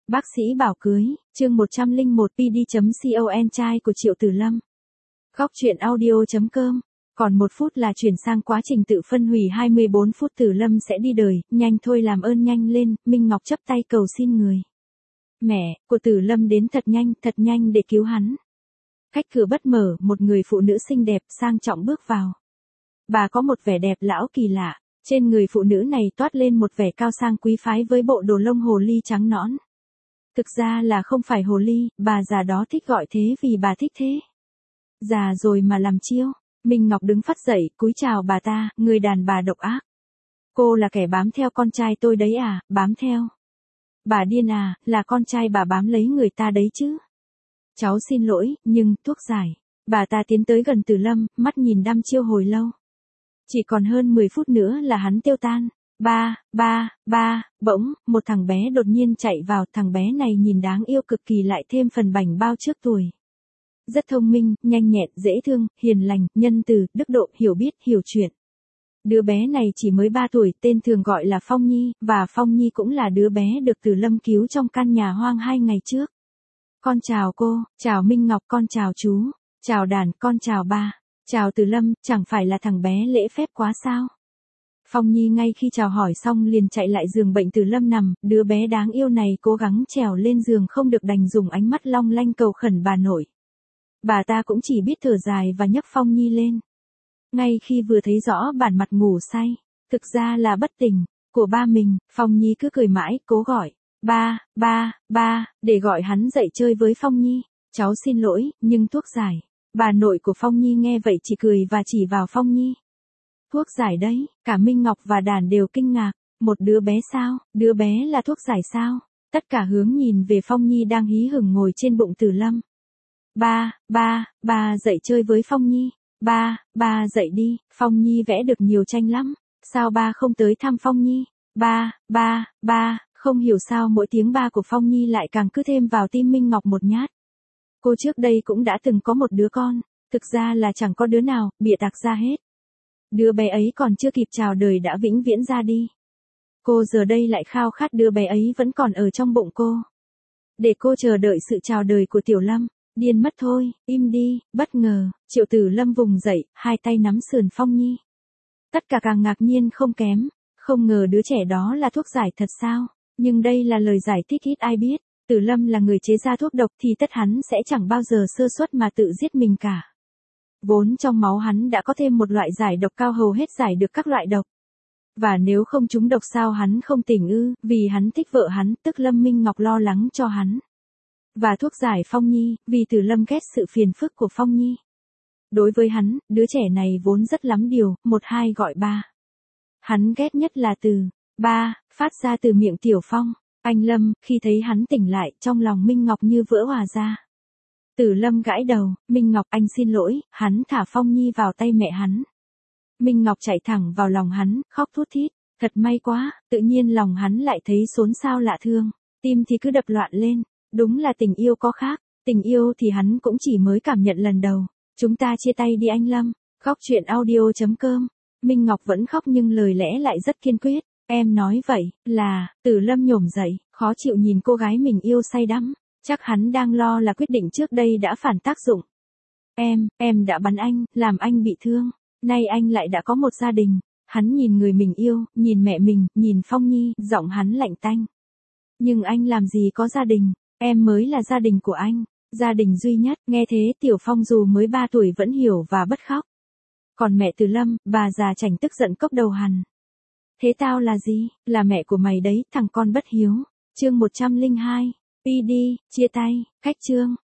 Bác sĩ bảo cưới, chương 101 PD.com trai của Triệu Tử Lâm. Góc truyện audio.com. Còn 1 phút là chuyển sang quá trình tự phân hủy 24 phút Tử Lâm sẽ đi đời, nhanh thôi làm ơn nhanh lên, Minh Ngọc chắp tay cầu xin người. Mẹ của Tử Lâm đến thật nhanh để cứu hắn. Cách cửa bất mở, một người phụ nữ xinh đẹp sang trọng bước vào. Bà có một vẻ đẹp lão kỳ lạ, trên người phụ nữ này toát lên một vẻ cao sang quý phái với bộ đồ lông hồ ly trắng nõn. Thực ra là không phải hồ ly, bà già đó thích gọi thế vì bà thích thế. Già rồi mà làm chiêu. Minh Ngọc đứng phắt dậy, cúi chào bà ta, người đàn bà độc ác. Cô là kẻ bám theo con trai tôi đấy à, bám theo. Bà điên à, là con trai bà bám lấy người ta đấy chứ. Cháu xin lỗi, nhưng, thuốc giải. Bà ta tiến tới gần Tử Lâm, mắt nhìn đăm chiêu hồi lâu. Chỉ còn hơn 10 phút nữa là hắn tiêu tan. Bỗng, một thằng bé đột nhiên chạy vào, thằng bé này nhìn đáng yêu cực kỳ lại thêm phần bảnh bao trước tuổi. Rất thông minh, nhanh nhẹn, dễ thương, hiền lành, nhân từ, đức độ, hiểu biết, hiểu chuyện. Đứa bé này chỉ mới 3 tuổi, tên thường gọi là Phong Nhi, và Phong Nhi cũng là đứa bé được Tử Lâm cứu trong căn nhà hoang 2 ngày trước. Con chào cô, chào Minh Ngọc, con chào chú, chào đàn, con chào ba, chào Tử Lâm, chẳng phải là thằng bé lễ phép quá sao? Phong Nhi ngay khi chào hỏi xong liền chạy lại giường bệnh Tử Lâm nằm, đứa bé đáng yêu này cố gắng trèo lên giường không được đành dùng ánh mắt long lanh cầu khẩn bà nội. Bà ta cũng chỉ biết thở dài và nhấc Phong Nhi lên. Ngay khi vừa thấy rõ bản mặt ngủ say, thực ra là bất tỉnh, của ba mình, Phong Nhi cứ cười mãi, cố gọi, ba, để gọi hắn dậy chơi với Phong Nhi. Cháu xin lỗi, nhưng thuốc giải. Bà nội của Phong Nhi nghe vậy chỉ cười và chỉ vào Phong Nhi. Thuốc giải đấy, cả Minh Ngọc và đàn đều kinh ngạc, một đứa bé sao, đứa bé là thuốc giải sao? Tất cả hướng nhìn về Phong Nhi đang hí hửng ngồi trên bụng Tử Lâm. Ba, dậy chơi với Phong Nhi. Ba, dậy đi, Phong Nhi vẽ được nhiều tranh lắm. Sao ba không tới thăm Phong Nhi? Ba, không hiểu sao mỗi tiếng ba của Phong Nhi lại càng cứ thêm vào tim Minh Ngọc một nhát. Cô trước đây cũng đã từng có một đứa con, thực ra là chẳng có đứa nào, bịa đặt ra hết. Đứa bé ấy còn chưa kịp chào đời đã vĩnh viễn ra đi. Cô giờ đây lại khao khát đứa bé ấy vẫn còn ở trong bụng cô. Để cô chờ đợi sự chào đời của Tiểu Lâm. Điên mất thôi, im đi, bất ngờ, Triệu Tử Lâm vùng dậy, hai tay nắm sườn Phong Nhi. Tất cả càng ngạc nhiên không kém, không ngờ đứa trẻ đó là thuốc giải thật sao, nhưng đây là lời giải thích ít ai biết. Tử Lâm là người chế ra thuốc độc thì tất hắn sẽ chẳng bao giờ sơ suất mà tự giết mình cả. Vốn trong máu hắn đã có thêm một loại giải độc cao hầu hết giải được các loại độc. Và nếu không trúng độc sao hắn không tỉnh ư, vì hắn thích vợ hắn, tức Lâm Minh Ngọc lo lắng cho hắn. Và thuốc giải Phong Nhi, vì Tử Lâm ghét sự phiền phức của Phong Nhi. Đối với hắn, đứa trẻ này vốn rất lắm điều, 1-2 gọi ba. Hắn ghét nhất là từ ba, phát ra từ miệng Tiểu Phong. Anh Lâm, khi thấy hắn tỉnh lại, trong lòng Minh Ngọc như vỡ òa ra. Tử Lâm gãi đầu, Minh Ngọc anh xin lỗi, hắn thả Phong Nhi vào tay mẹ hắn. Minh Ngọc chạy thẳng vào lòng hắn, khóc thút thít, thật may quá, tự nhiên lòng hắn lại thấy xốn xao lạ thương, tim thì cứ đập loạn lên, đúng là tình yêu có khác, tình yêu thì hắn cũng chỉ mới cảm nhận lần đầu, chúng ta chia tay đi anh Lâm, góc truyện audio.com, Minh Ngọc vẫn khóc nhưng lời lẽ lại rất kiên quyết, em nói vậy, là, Tử Lâm nhổm dậy, khó chịu nhìn cô gái mình yêu say đắm. Chắc hắn đang lo là quyết định trước đây đã phản tác dụng. Em đã bắn anh, làm anh bị thương. Nay anh lại đã có một gia đình. Hắn nhìn người mình yêu, nhìn mẹ mình, nhìn Phong Nhi, giọng hắn lạnh tanh. Nhưng anh làm gì có gia đình, em mới là gia đình của anh. Gia đình duy nhất, nghe thế Tiểu Phong dù mới 3 tuổi vẫn hiểu và bất khóc. Còn mẹ Tử Lâm, bà già chảnh tức giận cốc đầu hằn. Thế tao là gì, là mẹ của mày đấy, thằng con bất hiếu. Chương 102. PD, chia tay, cách chương.